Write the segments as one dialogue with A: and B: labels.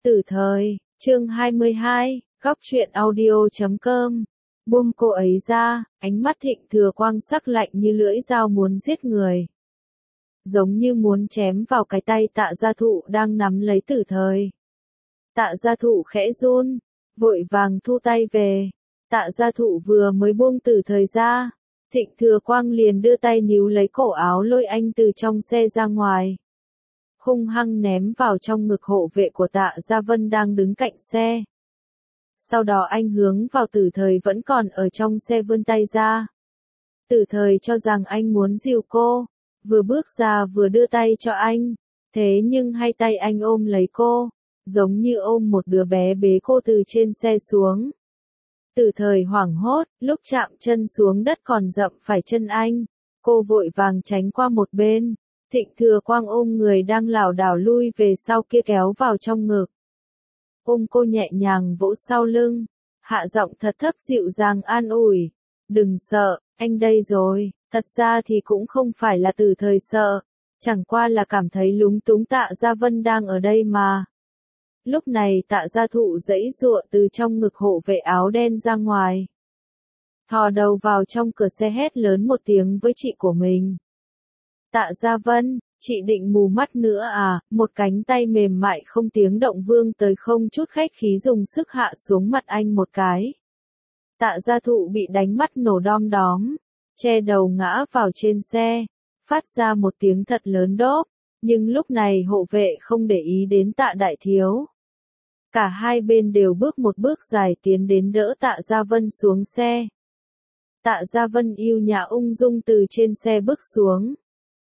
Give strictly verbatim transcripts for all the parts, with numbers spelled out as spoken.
A: Tử thời, chương hai mươi hai, góc truyện audio chấm com. Buông cô ấy ra, ánh mắt Thịnh Thừa Quang sắc lạnh như lưỡi dao muốn giết người. Giống như muốn chém vào cái tay Tạ Gia Thụ đang nắm lấy Tử thời. Tạ Gia Thụ khẽ run, vội vàng thu tay về. Tạ Gia Thụ vừa mới buông Tử thời ra, Thịnh Thừa Quang liền đưa tay níu lấy cổ áo lôi anh từ trong xe ra ngoài. Hung hăng ném vào trong ngực hộ vệ của Tạ Gia Vân đang đứng cạnh xe. Sau đó anh hướng vào Tử thời vẫn còn ở trong xe vươn tay ra. Tử thời cho rằng anh muốn dìu cô, vừa bước ra vừa đưa tay cho anh, thế nhưng hai tay anh ôm lấy cô, giống như ôm một đứa bé bế cô từ trên xe xuống. Tử thời hoảng hốt, lúc chạm chân xuống đất còn dậm phải chân anh, cô vội vàng tránh qua một bên. Thịnh Thừa Quang ôm người đang lảo đảo lui về sau kia kéo vào trong ngực. Ôm cô nhẹ nhàng vỗ sau lưng, hạ giọng thật thấp dịu dàng an ủi. Đừng sợ, anh đây rồi. Thật ra thì cũng không phải là Tử thời sợ, chẳng qua là cảm thấy lúng túng Tạ Gia Vân đang ở đây mà. Lúc này Tạ Gia Thụ giãy giụa từ trong ngực hộ vệ áo đen ra ngoài. Thò đầu vào trong cửa xe hét lớn một tiếng với chị của mình. Tạ Gia Vân, chị định mù mắt nữa à? Một cánh tay mềm mại không tiếng động vươn tới không chút khách khí dùng sức hạ xuống mặt anh một cái. Tạ Gia Thụ bị đánh mắt nổ đom đóm, che đầu ngã vào trên xe, phát ra một tiếng thật lớn đốp, nhưng lúc này hộ vệ không để ý đến Tạ đại thiếu. Cả hai bên đều bước một bước dài tiến đến đỡ Tạ Gia Vân xuống xe. Tạ Gia Vân yêu nhã ung dung từ trên xe bước xuống.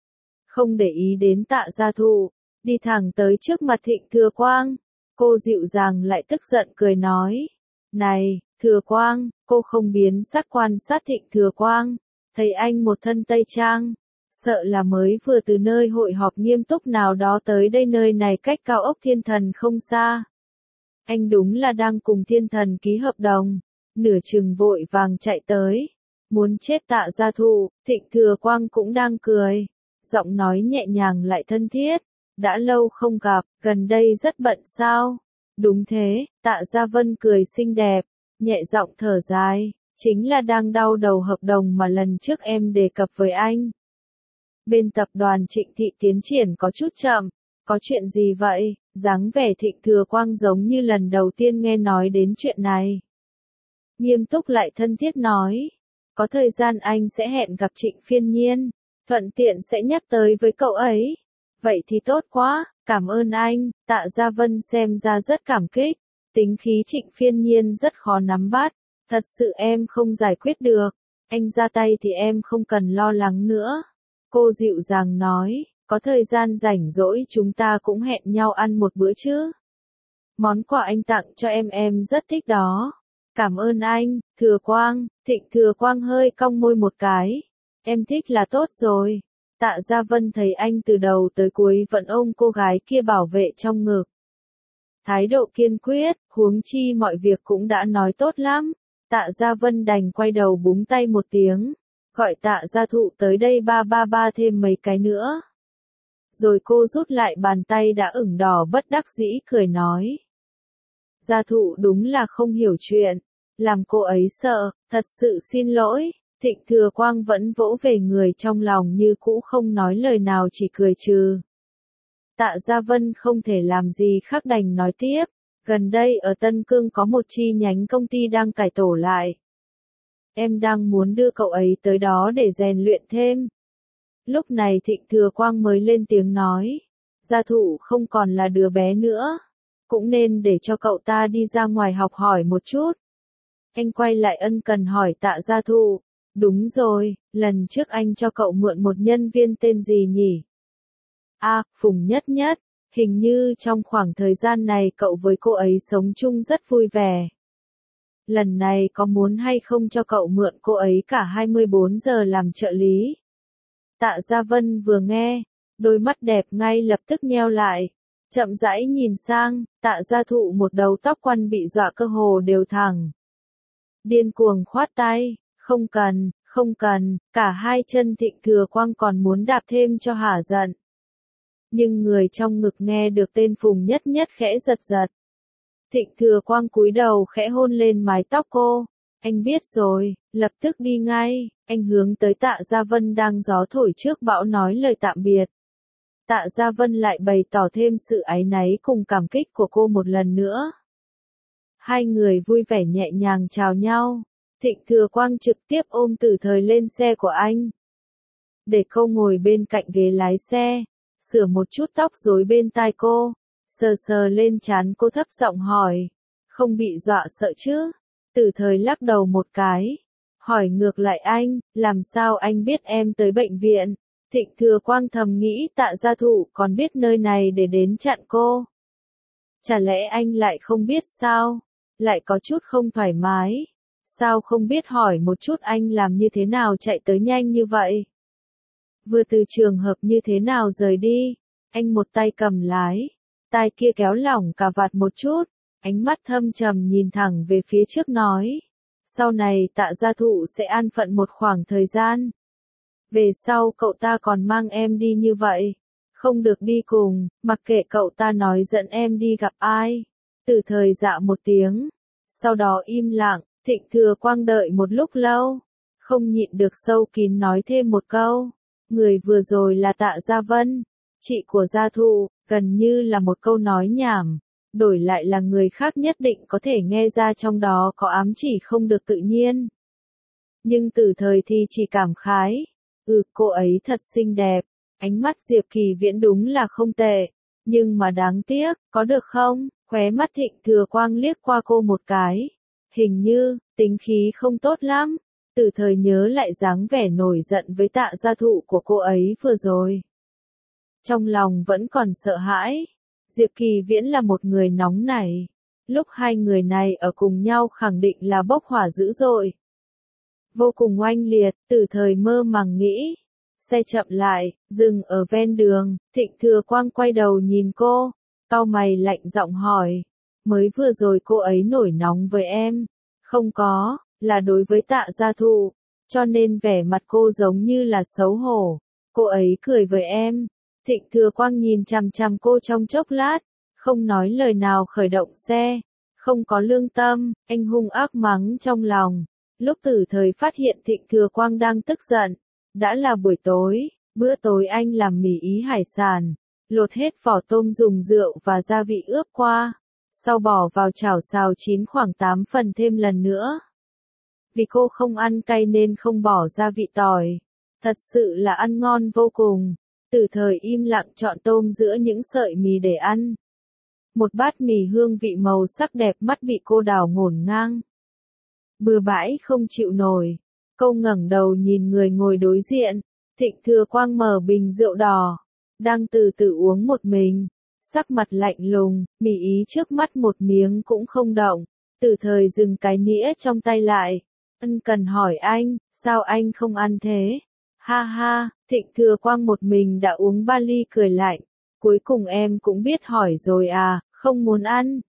A: Không để ý đến Tạ Gia Thụ, đi thẳng tới trước mặt Thịnh Thừa Quang. Cô dịu dàng lại tức giận cười nói. Này, Thừa Quang, cô không biến sắc quan sát Thịnh Thừa Quang. Thấy anh một thân tây trang, sợ là mới vừa từ nơi hội họp nghiêm túc nào đó tới đây, nơi này cách cao ốc Thiên Thần không xa. Anh đúng là đang cùng Thiên Thần ký hợp đồng, nửa chừng vội vàng chạy tới. Muốn chết Tạ Gia Thụ, Thịnh Thừa Quang cũng đang cười. Giọng nói nhẹ nhàng lại thân thiết. Đã lâu không gặp, gần đây rất bận sao? Đúng thế, Tạ Gia Vân cười xinh đẹp, nhẹ giọng thở dài. Chính là đang đau đầu hợp đồng mà lần trước em đề cập với anh. Bên tập đoàn Trịnh Thị tiến triển có chút chậm. Có chuyện gì vậy? Dáng vẻ Thịnh Thừa Quang giống như lần đầu tiên nghe nói đến chuyện này. Nghiêm túc lại thân thiết nói. Có thời gian anh sẽ hẹn gặp Trịnh Phiên Nhiên, thuận tiện sẽ nhắc tới với cậu ấy. Vậy thì tốt quá, cảm ơn anh. Tạ Gia Vân xem ra rất cảm kích. Tính khí Trịnh Phiên Nhiên rất khó nắm bắt. Thật sự em không giải quyết được. Anh ra tay thì em không cần lo lắng nữa. Cô dịu dàng nói, có thời gian rảnh rỗi chúng ta cũng hẹn nhau ăn một bữa chứ. Món quà anh tặng cho em em rất thích đó. Cảm ơn anh, Thừa Quang. Thịnh Thừa Quang hơi cong môi một cái. Em thích là tốt rồi. Tạ Gia Vân thấy anh từ đầu tới cuối vẫn ôm cô gái kia bảo vệ trong ngực. Thái độ kiên quyết, huống chi mọi việc cũng đã nói tốt lắm. Tạ Gia Vân đành quay đầu búng tay một tiếng, gọi Tạ Gia Thụ tới đây ba ba ba thêm mấy cái nữa. Rồi cô rút lại bàn tay đã ửng đỏ bất đắc dĩ cười nói. Gia Thụ đúng là không hiểu chuyện, làm cô ấy sợ, thật sự xin lỗi. Thịnh Thừa Quang vẫn vỗ về người trong lòng như cũ không nói lời nào chỉ cười trừ. Tạ Gia Vân không thể làm gì khác đành nói tiếp. Gần đây ở Tân Cương có một chi nhánh công ty đang cải tổ lại. Em đang muốn đưa cậu ấy tới đó để rèn luyện thêm. Lúc này Thịnh Thừa Quang mới lên tiếng nói. Gia Thụ không còn là đứa bé nữa. Cũng nên để cho cậu ta đi ra ngoài học hỏi một chút. Anh quay lại ân cần hỏi Tạ Gia Thụ. Đúng rồi, lần trước anh cho cậu mượn một nhân viên tên gì nhỉ? À, Phùng Nhất Nhất. Hình như trong khoảng thời gian này cậu với cô ấy sống chung rất vui vẻ. Lần này có muốn hay không cho cậu mượn cô ấy cả hai mươi bốn giờ làm trợ lý? Tạ Gia Vân vừa nghe, đôi mắt đẹp ngay lập tức nheo lại. Chậm rãi nhìn sang, Tạ Gia Thụ một đầu tóc quăn bị dọa cơ hồ đều thẳng. Điên cuồng khoát tay, không cần, không cần, cả hai chân Thịnh Thừa Quang còn muốn đạp thêm cho hả giận. Nhưng người trong ngực nghe được tên Phùng Nhất Nhất khẽ giật giật. Thịnh Thừa Quang cúi đầu khẽ hôn lên mái tóc cô. Anh biết rồi, lập tức đi ngay. Anh hướng tới Tạ Gia Vân đang gió thổi trước bão nói lời tạm biệt. Tạ Gia Vân lại bày tỏ thêm sự áy náy cùng cảm kích của cô một lần nữa. Hai người vui vẻ nhẹ nhàng chào nhau. Thịnh Thừa Quang trực tiếp ôm Tử Thời lên xe của anh. Để cô ngồi bên cạnh ghế lái xe, sửa một chút tóc rối bên tai cô, sờ sờ lên trán cô thấp giọng hỏi, không bị dọa sợ chứ? Tử Thời lắc đầu một cái, hỏi ngược lại anh, làm sao anh biết em tới bệnh viện? Thịnh Thừa Quang thầm nghĩ Tạ Gia Thụ còn biết nơi này để đến chặn cô. Chả lẽ anh lại không biết sao? Lại có chút không thoải mái. Sao không biết hỏi một chút anh làm như thế nào chạy tới nhanh như vậy? Vừa từ trường hợp như thế nào rời đi? Anh một tay cầm lái, tay kia kéo lỏng cà vạt một chút, ánh mắt thâm trầm nhìn thẳng về phía trước nói. Sau này Tạ Gia Thụ sẽ an phận một khoảng thời gian. Về sau cậu ta còn mang em đi như vậy. Không được đi cùng, mặc kệ cậu ta nói dẫn em đi gặp ai. Tử Thời dạ một tiếng. Sau đó im lặng, Thịnh Thừa Quang đợi một lúc lâu. Không nhịn được sâu kín nói thêm một câu. Người vừa rồi là Tạ Gia Vân, chị của Gia Thụ, gần như là một câu nói nhảm. Đổi lại là người khác nhất định có thể nghe ra trong đó có ám chỉ không được tự nhiên. Nhưng Tử Thời thì chỉ cảm khái. Ừ, cô ấy thật xinh đẹp. Ánh mắt Diệp Kỳ Viễn đúng là không tệ. Nhưng mà đáng tiếc, có được không? Khóe mắt Thịnh Thừa Quang liếc qua cô một cái. Hình như, tính khí không tốt lắm. Tử Thời nhớ lại dáng vẻ nổi giận với Tạ Gia Thụ của cô ấy vừa rồi. Trong lòng vẫn còn sợ hãi. Diệp Kỳ Viễn là một người nóng nảy. Lúc hai người này ở cùng nhau khẳng định là bốc hỏa dữ dội. Vô cùng oanh liệt, Tử Thời mơ màng nghĩ. Xe chậm lại, dừng ở ven đường, Thịnh Thừa Quang quay đầu nhìn cô, cau mày lạnh giọng hỏi. Mới vừa rồi cô ấy nổi nóng với em. Không có, là đối với Tạ Gia Thụ, cho nên vẻ mặt cô giống như là xấu hổ. Cô ấy cười với em. Thịnh Thừa Quang nhìn chằm chằm cô trong chốc lát, không nói lời nào khởi động xe. Không có lương tâm, anh hung ác mắng trong lòng. Lúc Tử Thời phát hiện Thịnh Thừa Quang đang tức giận, đã là buổi tối, bữa tối anh làm mì ý hải sản, lột hết vỏ tôm dùng rượu và gia vị ướp qua, sau bỏ vào chảo xào chín khoảng tám phần thêm lần nữa. Vì cô không ăn cay nên không bỏ gia vị tỏi, thật sự là ăn ngon vô cùng. Tử Thời im lặng chọn tôm giữa những sợi mì để ăn. Một bát mì hương vị màu sắc đẹp mắt bị cô đảo ngổn ngang. Bừa bãi không chịu nổi. Cô ngẩng đầu nhìn người ngồi đối diện. Thịnh Thừa Quang mở bình rượu đỏ, đang từ từ uống một mình, sắc mặt lạnh lùng, mì ý trước mắt một miếng cũng không động. Tử Thời dừng cái nĩa trong tay lại, ân cần hỏi anh, sao anh không ăn thế? Ha ha, Thịnh Thừa Quang một mình đã uống ba ly cười lạnh, cuối cùng em cũng biết hỏi rồi à, không muốn ăn.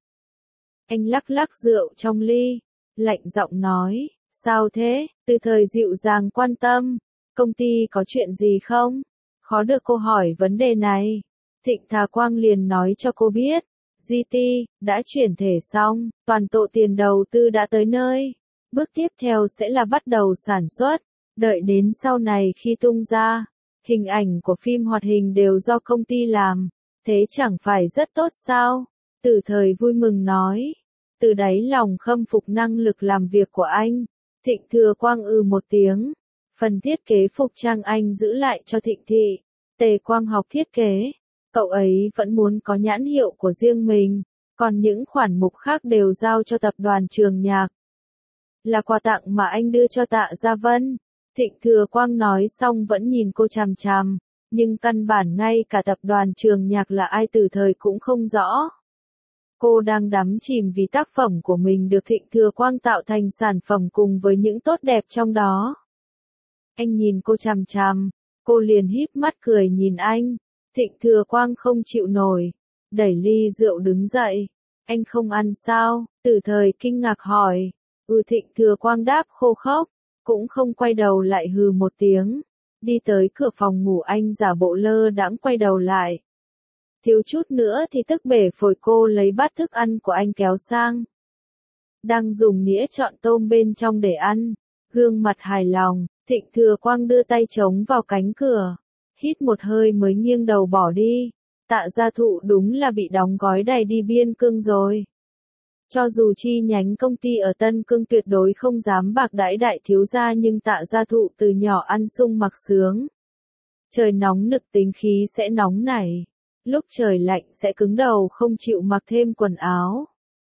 A: Anh lắc lắc rượu trong ly, lạnh giọng nói, sao thế? Từ Thời dịu dàng quan tâm, công ty có chuyện gì không? Khó được cô hỏi vấn đề này. Thịnh Thừa Quang liền nói cho cô biết, giê tê đã chuyển thể xong, toàn bộ tiền đầu tư đã tới nơi. Bước tiếp theo sẽ là bắt đầu sản xuất, đợi đến sau này khi tung ra, hình ảnh của phim hoạt hình đều do công ty làm, thế chẳng phải rất tốt sao? Từ Thời vui mừng nói, từ đáy lòng khâm phục năng lực làm việc của anh. Thịnh Thừa Quang ư một tiếng, phần thiết kế phục trang anh giữ lại cho Thịnh Thị, Tề Quang học thiết kế, cậu ấy vẫn muốn có nhãn hiệu của riêng mình, còn những khoản mục khác đều giao cho tập đoàn Trường Nhạc. Là quà tặng mà anh đưa cho Tạ Gia Vân. Thịnh Thừa Quang nói xong vẫn nhìn cô chằm chằm, nhưng căn bản ngay cả tập đoàn Trường Nhạc là ai Từ Thời cũng không rõ. Cô đang đắm chìm vì tác phẩm của mình được Thịnh Thừa Quang tạo thành sản phẩm cùng với những tốt đẹp trong đó. Anh nhìn cô chằm chằm, cô liền híp mắt cười nhìn anh. Thịnh Thừa Quang không chịu nổi, đẩy ly rượu đứng dậy. Anh không ăn sao? Từ Thời kinh ngạc hỏi. Ừ, Thịnh Thừa Quang đáp khô khốc, cũng không quay đầu lại hừ một tiếng. Đi tới cửa phòng ngủ anh giả bộ lơ đãng quay đầu lại. thiếu chút nữa thì tức bể phổi. Cô lấy bát thức ăn của anh kéo sang. Đang dùng nĩa chọn tôm bên trong để ăn, gương mặt hài lòng, Thịnh Thừa Quang đưa tay chống vào cánh cửa, hít một hơi mới nghiêng đầu bỏ đi. Tạ Gia Thụ đúng là bị đóng gói đày đi biên cương rồi. Cho dù chi nhánh công ty ở Tân Cương tuyệt đối không dám bạc đãi đại thiếu gia, nhưng Tạ Gia Thụ từ nhỏ ăn sung mặc sướng. Trời nóng nực tính khí sẽ nóng nảy, lúc trời lạnh sẽ cứng đầu không chịu mặc thêm quần áo.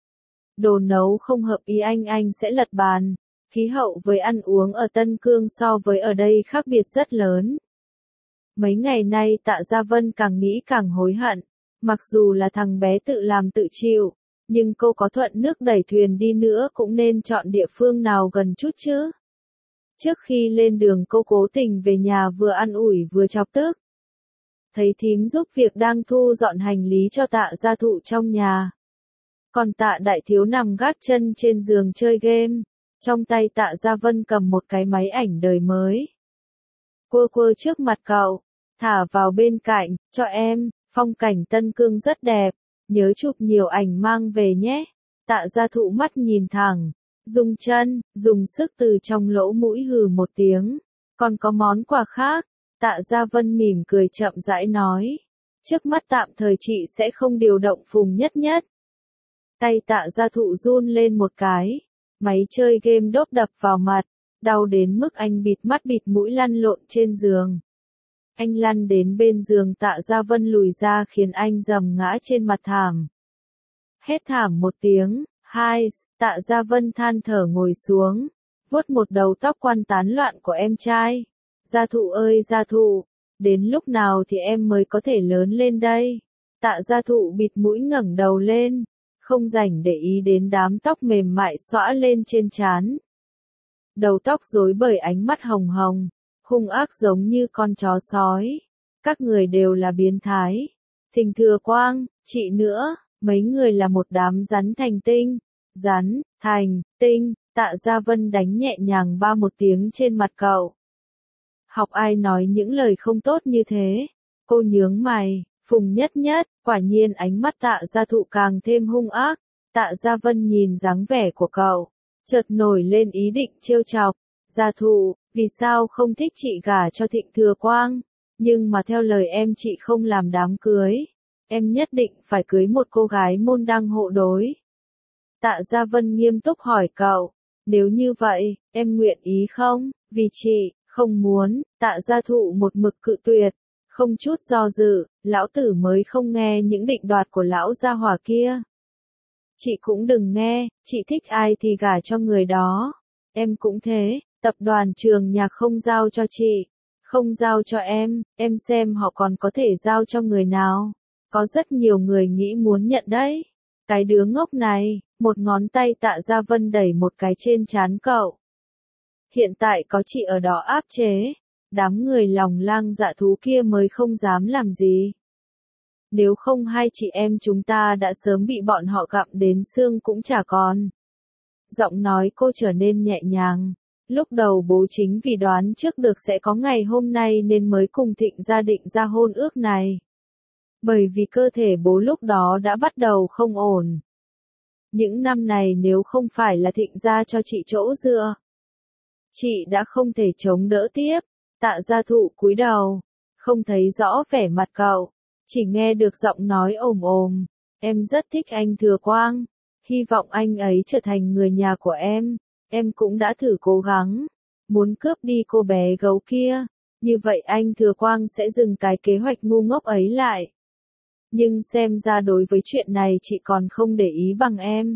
A: Đồ nấu không hợp ý anh anh sẽ lật bàn. Khí hậu với ăn uống ở Tân Cương so với ở đây khác biệt rất lớn. Mấy ngày nay Tạ Gia Vân càng nghĩ càng hối hận. Mặc dù là thằng bé tự làm tự chịu, nhưng cô có thuận nước đẩy thuyền đi nữa cũng nên chọn địa phương nào gần chút chứ. Trước khi lên đường cô cố tình về nhà vừa an ủi vừa chọc tức. Thấy thím giúp việc đang thu dọn hành lý cho Tạ Gia Thụ trong nhà. Còn Tạ Đại Thiếu nằm gác chân trên giường chơi game. Trong tay Tạ Gia Vân cầm một cái máy ảnh đời mới. Quơ quơ trước mặt cậu, thả vào bên cạnh, cho em, phong cảnh Tân Cương rất đẹp, nhớ chụp nhiều ảnh mang về nhé. Tạ Gia Thụ mắt nhìn thẳng, dùng chân, dùng sức từ trong lỗ mũi hừ một tiếng. Còn có món quà khác, Tạ Gia Vân mỉm cười chậm rãi nói. Trước mắt tạm thời chị sẽ không điều động Phùng Nhất Nhất. Tay Tạ Gia Thụ run lên một cái. Máy chơi game đốp đập vào mặt, đau đến mức anh bịt mắt bịt mũi lăn lộn trên giường. Anh lăn đến bên giường Tạ Gia Vân lùi ra khiến anh dầm ngã trên mặt thảm. Hét thảm một tiếng, hai, Tạ Gia Vân than thở ngồi xuống, vuốt một đầu tóc quăn tán loạn của em trai. Gia Thụ ơi Gia Thụ, đến lúc nào thì em mới có thể lớn lên đây? Tạ Gia Thụ bịt mũi ngẩng đầu lên. Không rảnh để ý đến đám tóc mềm mại xõa lên trên trán. Đầu tóc rối bời ánh mắt hồng hồng, hung ác giống như con chó sói. Các người đều là biến thái. Thịnh Thừa Quang, chị nữa, mấy người là một đám rắn thành tinh. Rắn, thành, tinh, Tạ Gia Vân đánh nhẹ nhàng ba một tiếng trên mặt cậu. Học ai nói những lời không tốt như thế? Cô nhướng mày. Phùng Nhất Nhất, quả nhiên ánh mắt Tạ Gia Thụ càng thêm hung ác. Tạ Gia Vân nhìn dáng vẻ của cậu, chợt nổi lên ý định trêu chọc. Gia Thụ, vì sao không thích chị gả cho Thịnh Thừa Quang? Nhưng mà theo lời em chị không làm đám cưới. Em nhất định phải cưới một cô gái môn đăng hộ đối. Tạ Gia Vân nghiêm túc hỏi cậu, nếu như vậy, em nguyện ý không? Vì chị, không muốn, Tạ Gia Thụ một mực cự tuyệt. Không chút do dự, lão tử mới không nghe những định đoạt của lão gia hỏa kia. Chị cũng đừng nghe, chị thích ai thì gả cho người đó. Em cũng thế, tập đoàn Trường Nhạc không giao cho chị, không giao cho em, em xem họ còn có thể giao cho người nào. Có rất nhiều người nghĩ muốn nhận đấy. Cái đứa ngốc này, một ngón tay Tạ Gia Vân đẩy một cái trên trán cậu. Hiện tại có chị ở đó áp chế. Đám người lòng lang dạ thú kia mới không dám làm gì. Nếu không hai chị em chúng ta đã sớm bị bọn họ gặm đến xương cũng chả còn. Giọng nói cô trở nên nhẹ nhàng. Lúc đầu bố chính vì đoán trước được sẽ có ngày hôm nay nên mới cùng Thịnh gia định ra hôn ước này. Bởi vì cơ thể bố lúc đó đã bắt đầu không ổn. Những năm này nếu không phải là Thịnh gia cho chị chỗ dựa, chị đã không thể chống đỡ tiếp. Tạ Gia Thụ cúi đầu, không thấy rõ vẻ mặt cậu, chỉ nghe được giọng nói ồm ồm. Em rất thích anh Thừa Quang, hy vọng anh ấy trở thành người nhà của em. Em cũng đã thử cố gắng, muốn cướp đi cô bé gấu kia, như vậy anh Thừa Quang sẽ dừng cái kế hoạch ngu ngốc ấy lại. Nhưng xem ra đối với chuyện này chị còn không để ý bằng em.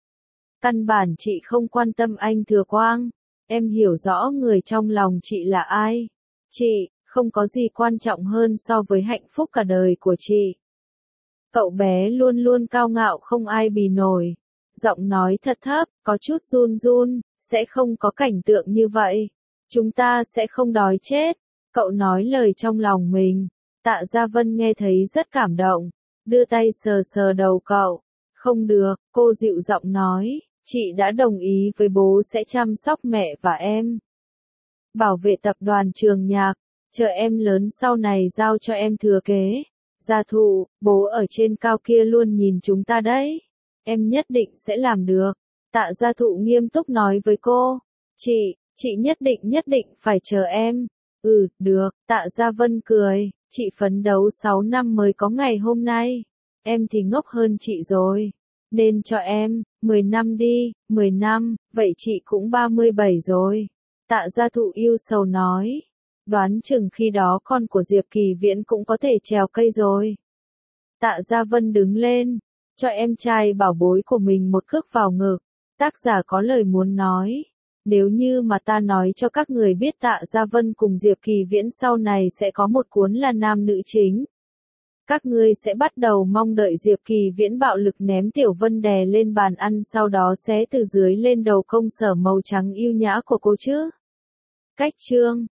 A: Căn bản chị không quan tâm anh Thừa Quang, em hiểu rõ người trong lòng chị là ai. Chị, không có gì quan trọng hơn so với hạnh phúc cả đời của chị. Cậu bé luôn luôn cao ngạo không ai bì nổi. Giọng nói thật thấp, có chút run run, sẽ không có cảnh tượng như vậy. Chúng ta sẽ không đói chết. Cậu nói lời trong lòng mình. Tạ Gia Vân nghe thấy rất cảm động, đưa tay sờ sờ đầu cậu. Không được, cô dịu giọng nói, chị đã đồng ý với bố sẽ chăm sóc mẹ và em. Bảo vệ tập đoàn Trường Nhạc, chờ em lớn sau này giao cho em thừa kế. Gia Thụ, bố ở trên cao kia luôn nhìn chúng ta đấy. Em nhất định sẽ làm được. Tạ Gia Thụ nghiêm túc nói với cô. Chị, chị nhất định nhất định phải chờ em. Ừ, được, Tạ Gia Vân cười. Chị phấn đấu sáu năm mới có ngày hôm nay. Em thì ngốc hơn chị rồi. Nên cho em, mười năm đi, mười năm, vậy chị cũng ba mươi bảy rồi. Tạ Gia Thụ yêu sầu nói. Đoán chừng khi đó con của Diệp Kỳ Viễn cũng có thể trèo cây rồi. Tạ Gia Vân đứng lên, cho em trai bảo bối của mình một cước vào ngực. Tác giả có lời muốn nói. Nếu như mà ta nói cho các người biết Tạ Gia Vân cùng Diệp Kỳ Viễn sau này sẽ có một cuốn là nam nữ chính. Các ngươi sẽ bắt đầu mong đợi Diệp Kỳ Viễn bạo lực ném Tiểu Vân đè lên bàn ăn sau đó xé từ dưới lên đầu công sở màu trắng yêu nhã của cô chứ. Cách chương